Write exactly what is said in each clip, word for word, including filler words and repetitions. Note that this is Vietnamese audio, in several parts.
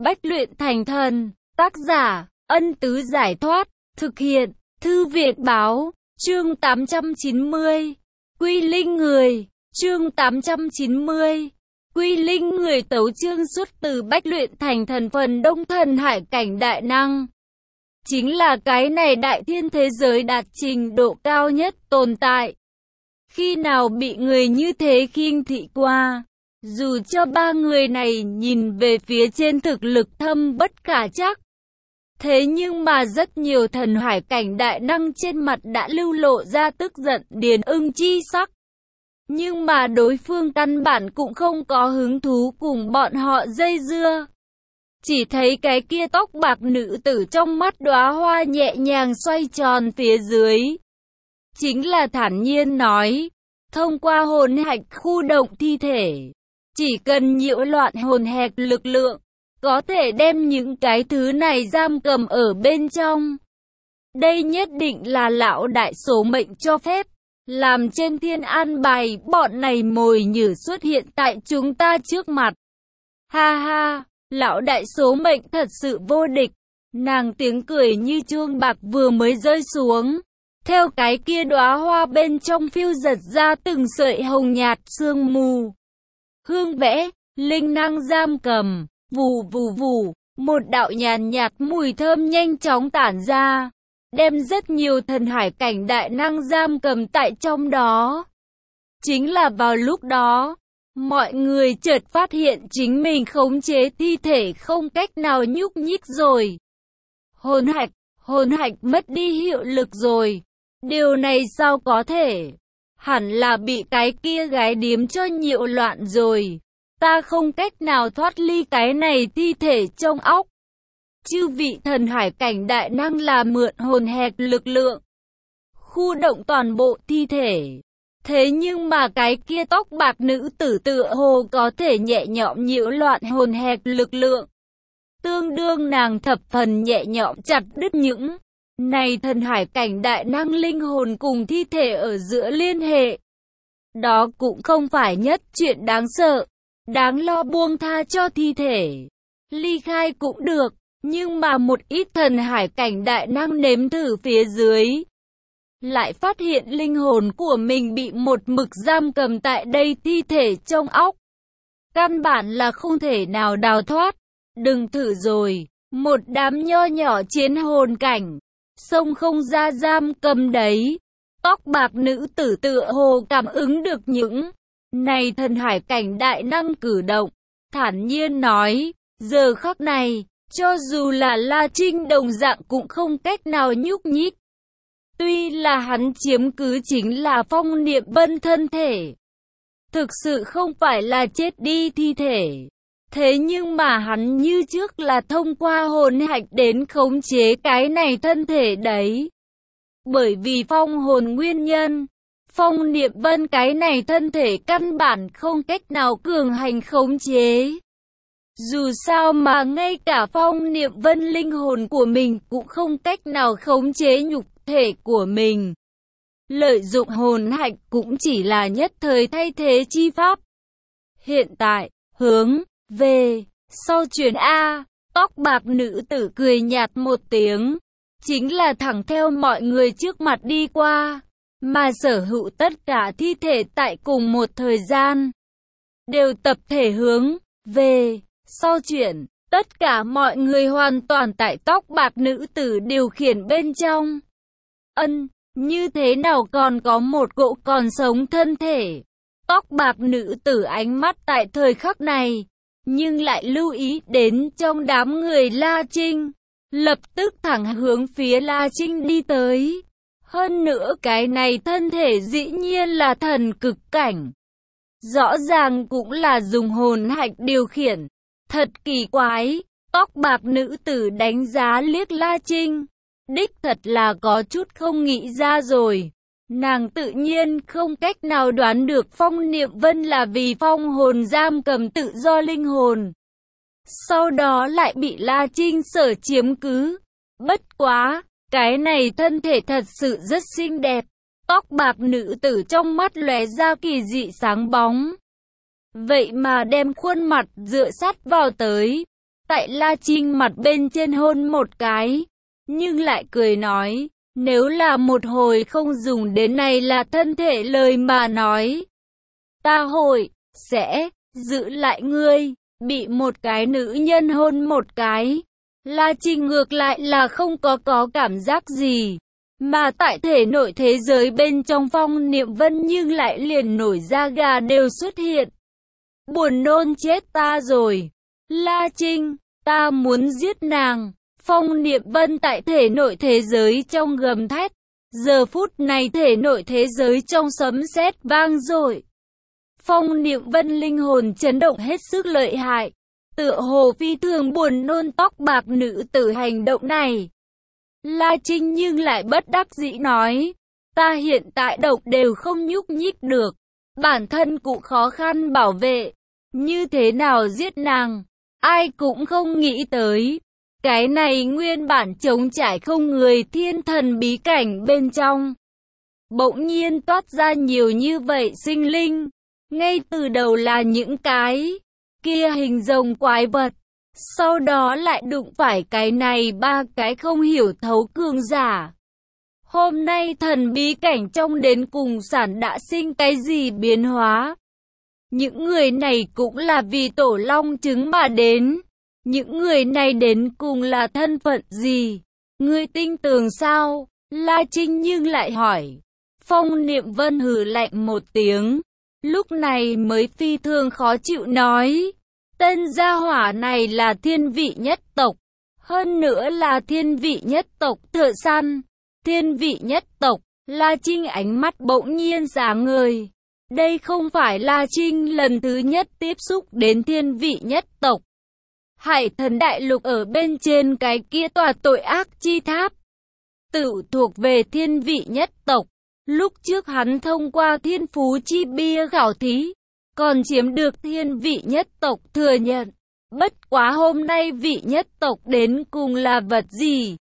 Bách luyện thành thần. Tác giả, Ân Tứ Giải Thoát. Thực hiện, Thư Việt Báo. Chương tám trăm chín mươi. Quy Linh Người. Chương tám trăm chín mươi. Quy Linh Người. Tấu chương xuất từ Bách luyện thành thần phần Đông Thần Hải Cảnh Đại Năng. Chính là cái này đại thiên thế giới đạt trình độ cao nhất tồn tại. Khi nào bị người như thế khinh thị qua, dù cho ba người này nhìn về phía trên thực lực thâm bất khả trắc. Thế nhưng mà rất nhiều thần hải cảnh đại năng trên mặt đã lưu lộ ra tức giận điền ưng chi sắc. Nhưng mà đối phương căn bản cũng không có hứng thú cùng bọn họ dây dưa. Chỉ thấy cái kia tóc bạc nữ tử trong mắt đóa hoa nhẹ nhàng xoay tròn phía dưới. Chính là thản nhiên nói, thông qua hồn hạch khu động thi thể, chỉ cần nhiễu loạn hồn hạch lực lượng, có thể đem những cái thứ này giam cầm ở bên trong. Đây nhất định là lão đại số mệnh cho phép, làm trên thiên an bài bọn này mồi nhử xuất hiện tại chúng ta trước mặt. Ha ha, lão đại số mệnh thật sự vô địch. Nàng tiếng cười như chuông bạc vừa mới rơi xuống. Theo cái kia đóa hoa bên trong phiêu giật ra từng sợi hồng nhạt sương mù. Hương vẽ, linh năng giam cầm, vù vù vù, một đạo nhàn nhạt mùi thơm nhanh chóng tản ra, đem rất nhiều thần hải cảnh đại năng giam cầm tại trong đó. Chính là vào lúc đó, mọi người chợt phát hiện chính mình khống chế thi thể không cách nào nhúc nhích rồi. Hồn hạch, hồn hạch mất đi hiệu lực rồi. Điều này sao có thể? Hẳn là bị cái kia gái điếm cho nhiễu loạn rồi. Ta không cách nào thoát ly cái này thi thể trong óc. Chư vị thần hải cảnh đại năng là mượn hồn hạch lực lượng, khu động toàn bộ thi thể. Thế nhưng mà cái kia tóc bạc nữ tử tựa hồ có thể nhẹ nhõm nhiễu loạn hồn hạch lực lượng. Tương đương nàng thập phần nhẹ nhõm chặt đứt những này thần hải cảnh đại năng linh hồn cùng thi thể ở giữa liên hệ. Đó cũng không phải nhất chuyện đáng sợ, đáng lo buông tha cho thi thể. Ly khai cũng được, nhưng mà một ít thần hải cảnh đại năng nếm thử phía dưới, lại phát hiện linh hồn của mình bị một mực giam cầm tại đây thi thể trong óc. Căn bản là không thể nào đào thoát. Đừng thử rồi, một đám nho nhỏ chiến hồn cảnh, sông không ra giam cầm đấy. Tóc bạc nữ tử tựa hồ cảm ứng được những này thần hải cảnh đại năng cử động, thản nhiên nói, giờ khắc này, cho dù là La Trinh đồng dạng cũng không cách nào nhúc nhích. Tuy là hắn chiếm cứ chính là Phong Niệm Vân thân thể, thực sự không phải là chết đi thi thể. Thế nhưng mà hắn như trước là thông qua hồn hạch đến khống chế cái này thân thể đấy. Bởi vì phong hồn nguyên nhân, Phong Niệm Vân cái này thân thể căn bản không cách nào cường hành khống chế. Dù sao mà ngay cả Phong Niệm Vân linh hồn của mình cũng không cách nào khống chế nhục thể của mình. Lợi dụng hồn hạch cũng chỉ là nhất thời thay thế chi pháp. Hiện tại, hướng về sau chuyển A, tóc bạc nữ tử cười nhạt một tiếng, chính là thẳng theo mọi người trước mặt đi qua, mà sở hữu tất cả thi thể tại cùng một thời gian, đều tập thể hướng về sau chuyển. Tất cả mọi người hoàn toàn tại tóc bạc nữ tử điều khiển bên trong. Ân, như thế nào còn có một cỗ còn sống thân thể? Tóc bạc nữ tử ánh mắt tại thời khắc này, nhưng lại lưu ý đến trong đám người La Trinh, lập tức thẳng hướng phía La Trinh đi tới. Hơn nữa cái này thân thể dĩ nhiên là thần cực cảnh, rõ ràng cũng là dùng hồn hạch điều khiển. Thật kỳ quái. Tóc bạc nữ tử đánh giá liếc La Trinh, đích thật là có chút không nghĩ ra rồi. Nàng tự nhiên không cách nào đoán được Phong Niệm Vân là vì phong hồn giam cầm tự do linh hồn, sau đó lại bị La Trinh sở chiếm cứ. Bất quá, cái này thân thể thật sự rất xinh đẹp. Tóc bạc nữ tử trong mắt lóe ra kỳ dị sáng bóng. Vậy mà đem khuôn mặt dựa sát vào tới. tại La Trinh mặt bên trên hôn một cái, nhưng lại cười nói, nếu là một hồi không dùng đến này là thân thể lời mà nói, ta hội, sẽ, giữ lại ngươi, bị một cái nữ nhân hôn một cái. La Trinh ngược lại là không có có cảm giác gì, mà tại thể nội thế giới bên trong Phong Niệm Vân nhưng lại liền nổi da gà đều xuất hiện. Buồn nôn chết ta rồi. La Trinh, ta muốn giết nàng. Phong Niệm Vân tại thể nội thế giới trong gầm thét. Giờ phút này thể nội thế giới trong sấm sét vang dội. Phong Niệm Vân linh hồn chấn động hết sức lợi hại. Tựa hồ phi thường buồn nôn tóc bạc nữ tử hành động này. La Trinh nhưng lại bất đắc dĩ nói, ta hiện tại độc đều không nhúc nhích được, bản thân cũng khó khăn bảo vệ, như thế nào giết nàng, ai cũng không nghĩ tới. Cái này nguyên bản trống trải không người thiên thần bí cảnh bên trong. Bỗng nhiên toát ra nhiều như vậy sinh linh, ngay từ đầu là những cái kia hình rồng quái vật. Sau đó lại đụng phải cái này ba cái không hiểu thấu cường giả. Hôm nay thần bí cảnh trong đến cùng sản đã sinh cái gì biến hóa? Những người này cũng là vì tổ long trứng mà đến. Những người này đến cùng là thân phận gì? Ngươi tin tưởng sao? La Trinh nhưng lại hỏi. Phong Niệm Vân hừ lạnh một tiếng. Lúc này mới phi thường khó chịu nói. Tên gia hỏa này là thiên vị nhất tộc, hơn nữa là thiên vị nhất tộc thợ săn. Thiên vị nhất tộc, La Trinh ánh mắt bỗng nhiên sáng ngời. Đây không phải La Trinh lần thứ nhất tiếp xúc đến thiên vị nhất tộc. Hải Thần Đại Lục ở bên trên cái kia tòa tội ác chi tháp, tự thuộc về thiên vị nhất tộc. Lúc trước hắn thông qua thiên phú chi bia khảo thí, còn chiếm được thiên vị nhất tộc thừa nhận. Bất quá hôm nay vị nhất tộc đến cùng là vật gì?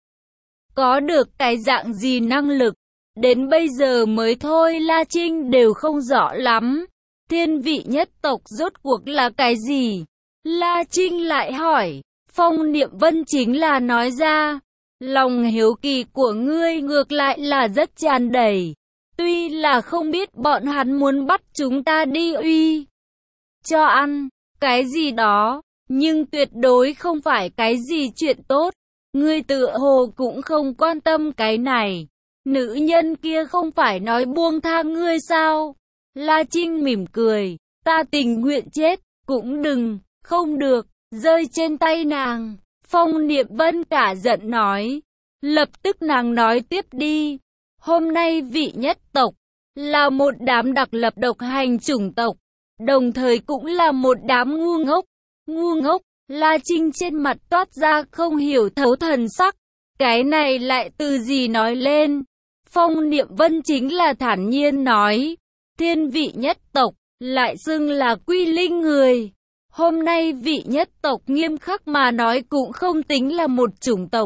Có được cái dạng gì năng lực? Đến bây giờ mới thôi La Trinh đều không rõ lắm. Thiên vị nhất tộc rốt cuộc là cái gì? La Trinh lại hỏi. Phong Niệm Vân chính là nói ra. Lòng hiếu kỳ của ngươi ngược lại là rất tràn đầy. Tuy là không biết bọn hắn muốn bắt chúng ta đi uy cho ăn, cái gì đó, nhưng tuyệt đối không phải cái gì chuyện tốt. Ngươi tựa hồ cũng không quan tâm cái này. Nữ nhân kia không phải nói buông tha ngươi sao? La Trinh mỉm cười, ta tình nguyện chết, cũng đừng, không được, rơi trên tay nàng. Phong Niệm Vân cả giận nói. Lập tức nàng nói tiếp đi. Hôm nay vị nhất tộc là một đám đặc lập độc hành chủng tộc, đồng thời cũng là một đám ngu ngốc. Ngu ngốc, La Trinh trên mặt toát ra không hiểu thấu thần sắc. Cái này lại từ gì nói lên? Phong Niệm Vân chính là thản nhiên nói. Thiên vị nhất tộc, lại xưng là quy linh người. Hôm nay vị nhất tộc nghiêm khắc mà nói cũng không tính là một chủng tộc,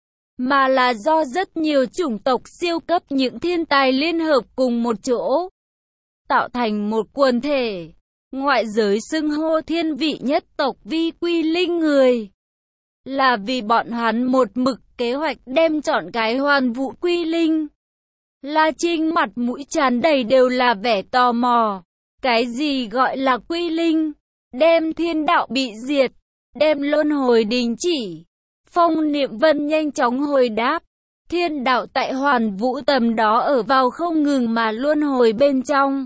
mà là do rất nhiều chủng tộc siêu cấp những thiên tài liên hợp cùng một chỗ, tạo thành một quần thể. Ngoại giới xưng hô thiên vị nhất tộc vi quy linh người, là vì bọn hắn một mực kế hoạch đem chọn cái hoàn vũ quy linh. La Trinh mặt mũi tràn đầy đều là vẻ tò mò. Cái gì gọi là quy linh? Đem thiên đạo bị diệt, đem luân hồi đình chỉ. Phong Niệm Vân nhanh chóng hồi đáp. Thiên đạo tại hoàn vũ tầm đó ở vào không ngừng mà luân hồi bên trong.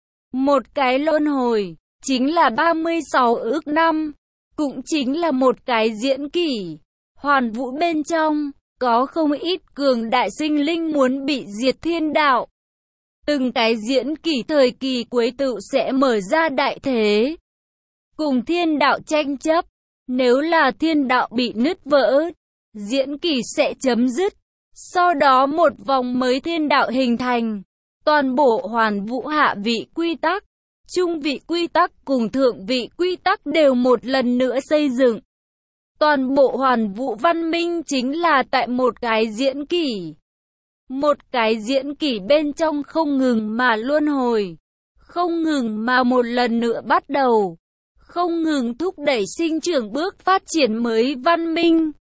Một cái luân hồi chính là ba mươi sáu ước năm, cũng chính là một cái diễn kỷ. Hoàn vũ bên trong có không ít cường đại sinh linh muốn bị diệt thiên đạo. Từng cái diễn kỷ thời kỳ cuối tự sẽ mở ra đại thế, cùng thiên đạo tranh chấp. Nếu là thiên đạo bị nứt vỡ, diễn kỷ sẽ chấm dứt. Sau đó một vòng mới thiên đạo hình thành. Toàn bộ hoàn vũ hạ vị quy tắc, trung vị quy tắc cùng thượng vị quy tắc đều một lần nữa xây dựng. Toàn bộ hoàn vũ văn minh chính là tại một cái diễn kỷ. Một cái diễn kỷ bên trong không ngừng mà luân hồi, không ngừng mà một lần nữa bắt đầu, không ngừng thúc đẩy sinh trưởng bước phát triển mới văn minh.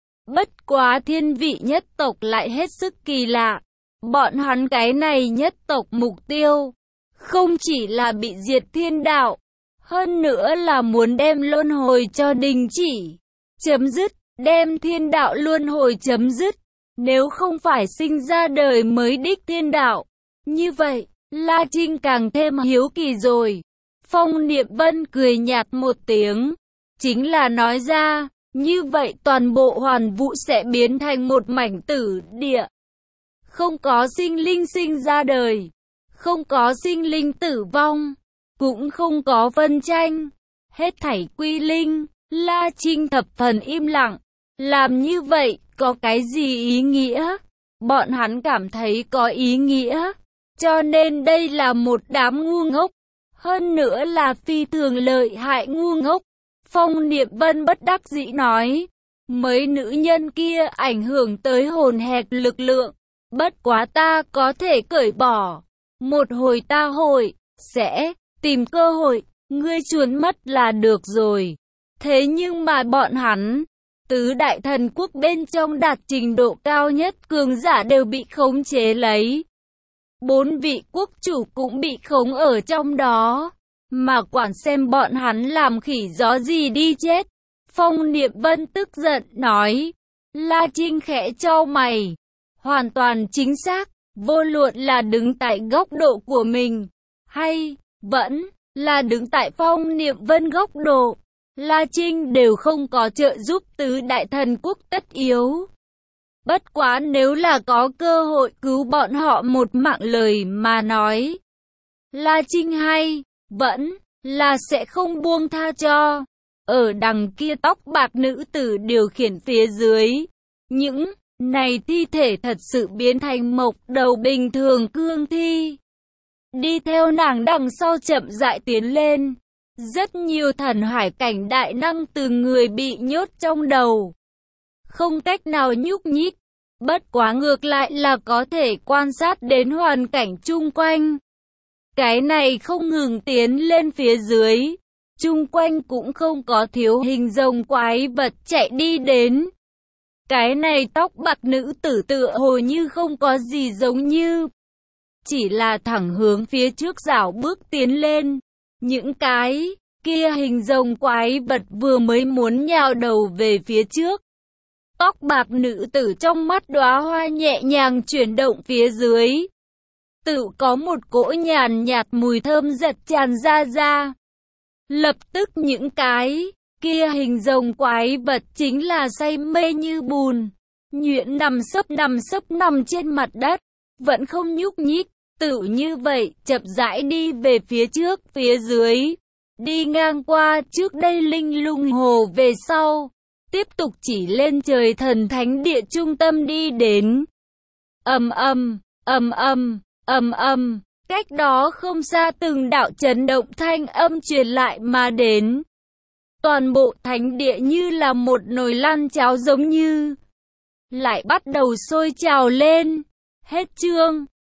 Bất quá thiên vị nhất tộc lại hết sức kỳ lạ. Bọn hắn cái này nhất tộc mục tiêu, không chỉ là bị diệt thiên đạo, hơn nữa là muốn đem luân hồi cho đình chỉ, chấm dứt, đem thiên đạo luân hồi chấm dứt. Nếu không phải sinh ra đời mới đích thiên đạo, như vậy, La Trinh càng thêm hiếu kỳ rồi. Phong Niệm Vân cười nhạt một tiếng, chính là nói ra, như vậy toàn bộ hoàn vũ sẽ biến thành một mảnh tử địa. Không có sinh linh sinh ra đời, không có sinh linh tử vong, cũng không có phân tranh, hết thảy quy linh. La Trinh thập phần im lặng, làm như vậy có cái gì ý nghĩa? Bọn hắn cảm thấy có ý nghĩa, cho nên đây là một đám ngu ngốc, hơn nữa là phi thường lợi hại ngu ngốc. Phong Niệm Vân bất đắc dĩ nói, mấy nữ nhân kia ảnh hưởng tới hồn hẹp lực lượng, bất quá ta có thể cởi bỏ, một hồi ta hội, sẽ tìm cơ hội, ngươi chuồn mất là được rồi. Thế nhưng mà bọn hắn, tứ đại thần quốc bên trong đạt trình độ cao nhất cường giả đều bị khống chế lấy. Bốn vị quốc chủ cũng bị khống ở trong đó, mà quản xem bọn hắn làm khỉ gió gì đi chết. Phong Niệm Vân tức giận nói, La Trinh khẽ chau mày, hoàn toàn chính xác, vô luận là đứng tại góc độ của mình, hay vẫn là đứng tại Phong Niệm Vân góc độ, La Trinh đều không có trợ giúp tứ đại thần quốc tất yếu. Bất quá nếu là có cơ hội cứu bọn họ một mạng lời mà nói, La Trinh hay vẫn là sẽ không buông tha cho. Ở đằng kia tóc bạc nữ tử điều khiển phía dưới, những này thi thể thật sự biến thành mộc đầu bình thường cương thi. Đi theo nàng đằng sau chậm rãi tiến lên, rất nhiều thần hải cảnh đại năng từ người bị nhốt trong đầu, không cách nào nhúc nhích, bất quá ngược lại là có thể quan sát đến hoàn cảnh chung quanh. Cái này không ngừng tiến lên phía dưới, chung quanh cũng không có thiếu hình rồng quái vật chạy đi đến. Cái này tóc bạc nữ tử tựa hồ như không có gì giống như, chỉ là thẳng hướng phía trước dạo bước tiến lên. Những cái kia hình rồng quái vật vừa mới muốn nhào đầu về phía trước. Tóc bạc nữ tử trong mắt đóa hoa nhẹ nhàng chuyển động phía dưới. Tự có một cỗ nhàn nhạt mùi thơm giật tràn ra ra. Lập tức những cái kia hình rồng quái vật chính là say mê như bùn, nhuyễn nằm sấp nằm sấp nằm trên mặt đất, vẫn không nhúc nhích, tự như vậy chậm rãi đi về phía trước phía dưới, đi ngang qua trước đây linh lung hồ về sau, tiếp tục chỉ lên trời thần thánh địa trung tâm đi đến. Ầm ầm, ầm ầm, ầm ầm. Cách đó không xa từng đạo chấn động thanh âm truyền lại mà đến. Toàn bộ thánh địa như là một nồi lăn cháo giống như lại bắt đầu sôi trào lên. Hết chương.